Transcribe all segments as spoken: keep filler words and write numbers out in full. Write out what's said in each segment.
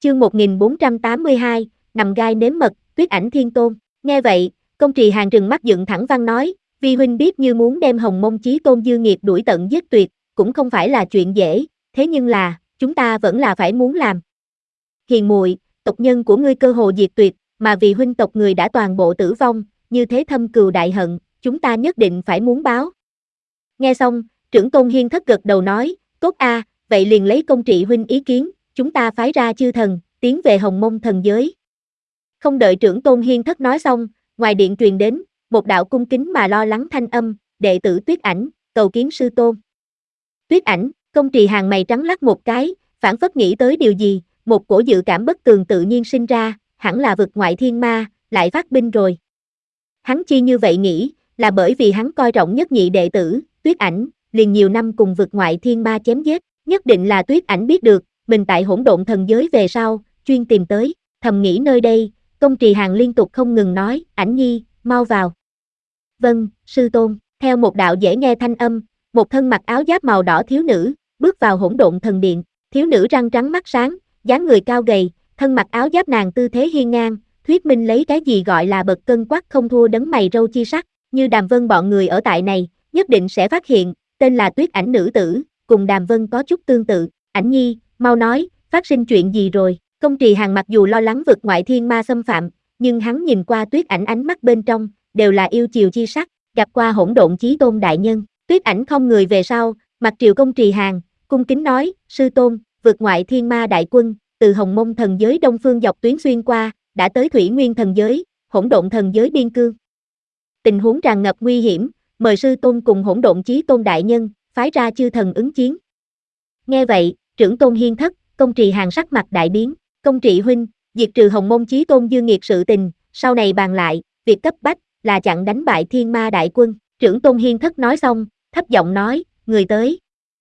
Chương một nghìn bốn trăm tám mươi hai, nằm gai nếm mật, Tuyết Ảnh Thiên Tôn. Nghe vậy, Công Trì Hàn trừng mắt dựng thẳng văn nói, vi huynh biết như muốn đem Hồng Mông Chí Tôn dư nghiệt đuổi tận giết tuyệt, cũng không phải là chuyện dễ, thế nhưng là, chúng ta vẫn là phải muốn làm. Hiền muội, tộc nhân của ngươi cơ hồ diệt tuyệt, mà vì huynh tộc người đã toàn bộ tử vong, như thế thâm cừu đại hận, chúng ta nhất định phải muốn báo. Nghe xong, trưởng tôn Hiên Thất gật đầu nói, tốt a, vậy liền lấy Công Trị huynh ý kiến, chúng ta phái ra chư thần, tiến về Hồng Mông thần giới. Không đợi trưởng tôn Hiên Thất nói xong, ngoài điện truyền đến, một đạo cung kính mà lo lắng thanh âm, đệ tử Tuyết Ảnh, cầu kiến sư tôn. Tuyết Ảnh, Công Trì Hàn mày trắng lắc một cái, phảng phất nghĩ tới điều gì, một cổ dự cảm bất tường tự nhiên sinh ra, hẳn là vực ngoại thiên ma, lại phát binh rồi. Hắn chi như vậy nghĩ, là bởi vì hắn coi trọng nhất nhị đệ tử, Tuyết Ảnh, liền nhiều năm cùng vực ngoại thiên ma chém giết, nhất định là Tuyết Ảnh biết được, mình tại hỗn độn thần giới về sau, chuyên tìm tới, thầm nghĩ nơi đây, Công Trì Hàn liên tục không ngừng nói, Ảnh nhi, mau vào. Vâng, sư tôn, theo một đạo dễ nghe thanh âm, một thân mặc áo giáp màu đỏ thiếu nữ, bước vào hỗn độn thần điện, thiếu nữ răng trắng mắt sáng, dáng người cao gầy, thân mặc áo giáp nàng tư thế hiên ngang, thuyết minh lấy cái gì gọi là bậc cân quắc không thua đấng mày râu chi sắc, như Đàm Vân bọn người ở tại này, nhất định sẽ phát hiện, tên là Tuyết Ảnh nữ tử, cùng Đàm Vân có chút tương tự, Ảnh nhi, mau nói, phát sinh chuyện gì rồi, Công Trì Hàn mặc dù lo lắng vực ngoại thiên ma xâm phạm, nhưng hắn nhìn qua Tuyết Ảnh ánh mắt bên trong, đều là yêu chiều chi sắc, gặp qua hỗn độn chí tôn đại nhân, Tuyết Ảnh không người về sau, mặt triều Công Trì Hàn, cung kính nói, sư tôn, vực ngoại thiên ma đại quân, từ Hồng Mông thần giới đông phương dọc tuyến xuyên qua, đã tới Thủy Nguyên thần giới, hỗn độn thần giới biên cương. Tình huống tràn ngập nguy hiểm, mời sư tôn cùng hỗn độn chí tôn đại nhân, phái ra chư thần ứng chiến. Nghe vậy, trưởng tôn Hiên Thất, Công Trì Hàn sắc mặt đại biến, Công Trị huynh, diệt trừ Hồng Mông chí tôn dư nghiệt sự tình, sau này bàn lại, việc cấp bách là chặn đánh bại thiên ma đại quân. Trưởng tôn Hiên Thất nói xong, thấp giọng nói, người tới.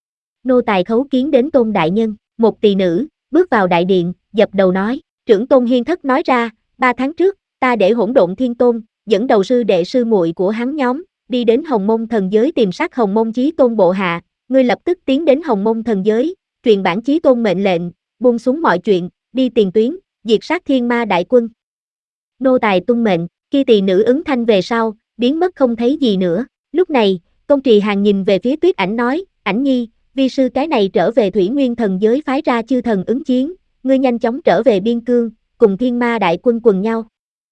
Nô tài khấu kiến đến tôn đại nhân, một tỳ nữ, bước vào đại điện, dập đầu nói, trưởng tôn Hiên Thất nói ra, ba tháng trước, ta để hỗn độn thiên tôn, dẫn đầu sư đệ sư muội của hắn nhóm, đi đến Hồng Mông thần giới tìm sát Hồng Mông chí tôn bộ hạ, ngươi lập tức tiến đến Hồng Mông thần giới, truyền bản chí tôn mệnh lệnh, buông xuống mọi chuyện, đi tiền tuyến, diệt sát thiên ma đại quân. Nô tài tuân mệnh, khi tỳ nữ ứng thanh về sau, biến mất không thấy gì nữa. Lúc này, Công Trì Hàn nhìn về phía Tuyết Ảnh nói, Ảnh nhi, vi sư cái này trở về Thủy Nguyên thần giới phái ra chư thần ứng chiến, ngươi nhanh chóng trở về biên cương, cùng thiên ma đại quân quần nhau.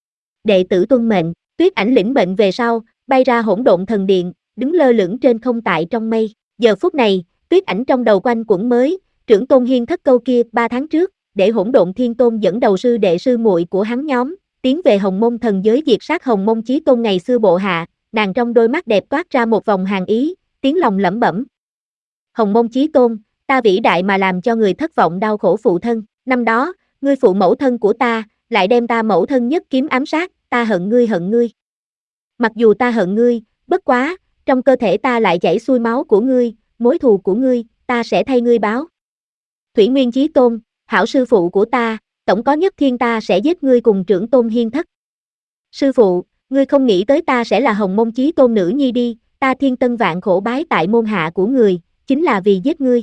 Đệ tử tuân mệnh, Tuyết Ảnh lĩnh mệnh về sau, bay ra hỗn độn thần điện, đứng lơ lửng trên không tại trong mây. Giờ phút này, Tuyết Ảnh trong đầu quanh quẩn mới, trưởng tôn Hiên Thất câu kia ba tháng trước, để hỗn độn thiên tôn dẫn đầu sư đệ sư muội của hắn nhóm, tiến về Hồng Mông thần giới diệt sát Hồng Mông chí tôn ngày xưa bộ hạ, nàng trong đôi mắt đẹp toát ra một vòng hàn ý, tiếng lòng lẩm bẩm. Hồng Mông chí tôn, ta vĩ đại mà làm cho người thất vọng đau khổ phụ thân, năm đó, ngươi phụ mẫu thân của ta, lại đem ta mẫu thân nhất kiếm ám sát, ta hận ngươi hận ngươi. Mặc dù ta hận ngươi, bất quá, trong cơ thể ta lại chảy xuôi máu của ngươi, mối thù của ngươi, ta sẽ thay ngươi báo. Thủy Nguyên chí tôn, hảo sư phụ của ta, tổng có nhất thiên ta sẽ giết ngươi cùng trưởng tôn Hiên Thất. Sư phụ, ngươi không nghĩ tới ta sẽ là Hồng Mông chí tôn nữ nhi đi, ta thiên tân vạn khổ bái tại môn hạ của người, chính là vì giết ngươi.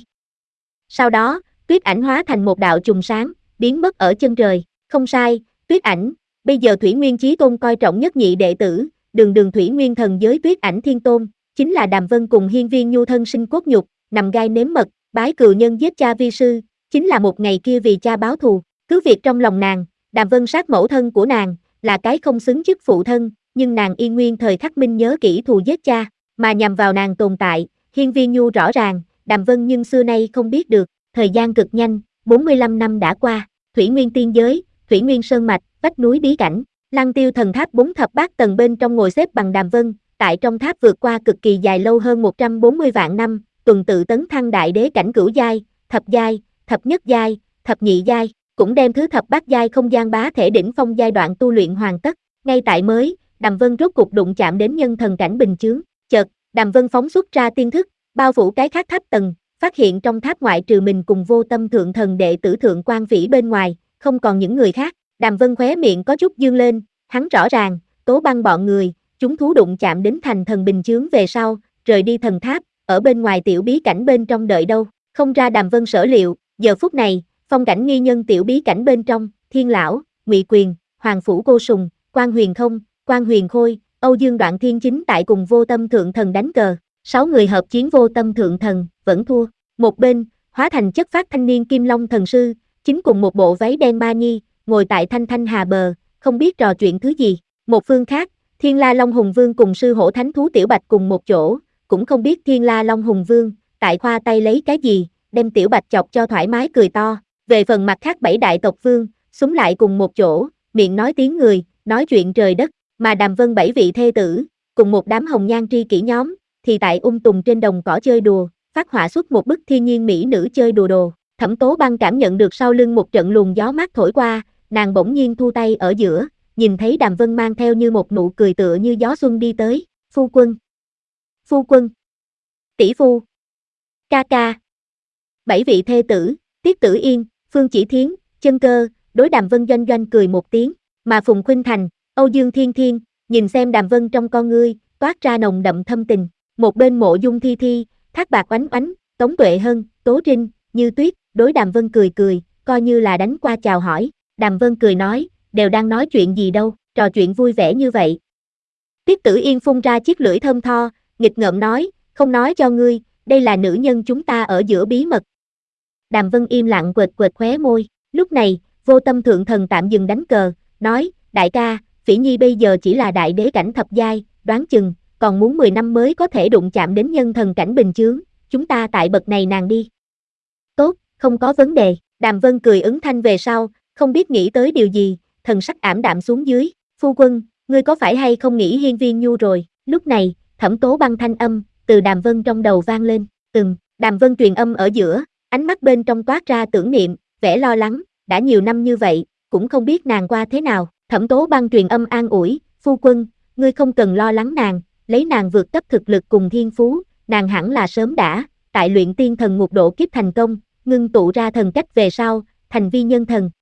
Sau đó, Tuyết Ảnh hóa thành một đạo trùng sáng, biến mất ở chân trời, không sai, Tuyết Ảnh, bây giờ Thủy Nguyên chí tôn coi trọng nhất nhị đệ tử, đường đường Thủy Nguyên thần giới Tuyết Ảnh thiên tôn, chính là Đàm Vân cùng Hiên Viên Nhu thân sinh cốt nhục, nằm gai nếm mật, bái cừu nhân giết cha vi sư, chính là một ngày kia vì cha báo thù, cứ việc trong lòng nàng, Đàm Vân sát mẫu thân của nàng, là cái không xứng chức phụ thân, nhưng nàng y nguyên thời khắc minh nhớ kỹ thù giết cha, mà nhằm vào nàng tồn tại, Hiên Viên Nhu rõ ràng, Đàm Vân nhưng xưa nay không biết được, thời gian cực nhanh, bốn mươi lăm năm đã qua, Thủy Nguyên tiên giới, Thủy Nguyên sơn mạch, vách núi bí cảnh, Lăng Tiêu thần tháp bốn thập bát tầng bên trong ngồi xếp bằng Đàm Vân, tại trong tháp vượt qua cực kỳ dài lâu hơn một trăm bốn mươi vạn năm, tuần tự tấn thăng đại đế cảnh cửu giai, thập giai, thập nhất giai, thập nhị giai, cũng đem thứ thập bát giai không gian bá thể đỉnh phong giai đoạn tu luyện hoàn tất. Ngay tại mới, Đàm Vân rốt cục đụng chạm đến nhân thần cảnh bình chướng, chợt, Đàm Vân phóng xuất ra tiên thức, bao phủ cái khác tháp tầng, phát hiện trong tháp ngoại trừ mình cùng Vô Tâm thượng thần đệ tử Thượng Quan Vĩ bên ngoài, không còn những người khác. Đàm Vân khóe miệng có chút dương lên, hắn rõ ràng, Tố Băng bọn người, chúng thú đụng chạm đến thành thần bình chướng về sau, rời đi thần tháp, ở bên ngoài tiểu bí cảnh bên trong đợi đâu, không ra Đàm Vân sở liệu, giờ phút này, Phong cảnh nghi nhân tiểu bí cảnh bên trong, Thiên Lão, Ngụy Quyền, Hoàng Phủ Cô Sùng, Quan Huyền Không, Quan Huyền Khôi, Âu Dương Đoạn Thiên chính tại cùng Vô Tâm Thượng Thần đánh cờ, sáu người hợp chiến Vô Tâm Thượng Thần, vẫn thua. Một bên, hóa thành chất phát thanh niên Kim Long Thần Sư, chính cùng một bộ váy đen ma nhi, ngồi tại thanh thanh hà bờ, không biết trò chuyện thứ gì. Một phương khác, Thiên La Long Hùng Vương cùng sư hổ thánh thú Tiểu Bạch cùng một chỗ, cũng không biết Thiên La Long Hùng Vương, tại khoa tay lấy cái gì, đem Tiểu Bạch chọc cho thoải mái cười to. Về phần mặt khác bảy đại tộc vương, súng lại cùng một chỗ, miệng nói tiếng người, nói chuyện trời đất, mà Đàm Vân bảy vị thê tử, cùng một đám hồng nhan tri kỷ nhóm, thì tại ung tùng trên đồng cỏ chơi đùa, phát họa xuất một bức thiên nhiên mỹ nữ chơi đùa đồ. Thẩm Tố Băng cảm nhận được sau lưng một trận luồng gió mát thổi qua, nàng bỗng nhiên thu tay ở giữa, nhìn thấy Đàm Vân mang theo như một nụ cười tựa như gió xuân đi tới, phu quân, phu quân, tỷ phu, ca ca. Bảy vị thê tử, Tiết Tử Yên, Phương Chỉ Thiến, Chân Cơ, đối Đàm Vân doanh doanh cười một tiếng, mà Phùng Khuynh Thành, Âu Dương Thiên Thiên, nhìn xem Đàm Vân trong con ngươi, toát ra nồng đậm thâm tình. Một bên Mộ Dung Thi Thi, Thác Bạc Oánh Oánh, Tống Tuệ Hân, Tố Trinh, Như Tuyết, đối Đàm Vân cười cười, coi như là đánh qua chào hỏi. Đàm Vân cười nói, đều đang nói chuyện gì đâu, trò chuyện vui vẻ như vậy. Tiết Tử Yên phun ra chiếc lưỡi thơm tho, nghịch ngợm nói, không nói cho ngươi, đây là nữ nhân chúng ta ở giữa bí mật. Đàm Vân im lặng quệt quệt khóe môi, lúc này, Vô Tâm Thượng Thần tạm dừng đánh cờ, nói, đại ca, Phỉ Nhi bây giờ chỉ là đại đế cảnh thập giai, đoán chừng, còn muốn mười năm mới có thể đụng chạm đến nhân thần cảnh bình chướng, chúng ta tại bậc này nàng đi. Tốt, không có vấn đề, Đàm Vân cười ứng thanh về sau, không biết nghĩ tới điều gì, thần sắc ảm đạm xuống dưới, phu quân, ngươi có phải hay không nghĩ hiên viên nhu rồi, lúc này, Thẩm Tố Băng thanh âm, từ Đàm Vân trong đầu vang lên, ừm, Đàm Vân truyền âm ở giữa, ánh mắt bên trong toát ra tưởng niệm, vẻ lo lắng, đã nhiều năm như vậy, cũng không biết nàng qua thế nào. Thẩm Tố Băng truyền âm an ủi, phu quân, ngươi không cần lo lắng nàng, lấy nàng vượt cấp thực lực cùng thiên phú, nàng hẳn là sớm đã, tại luyện tiên thần ngục độ kiếp thành công, ngưng tụ ra thần cách về sau, thành vi nhân thần,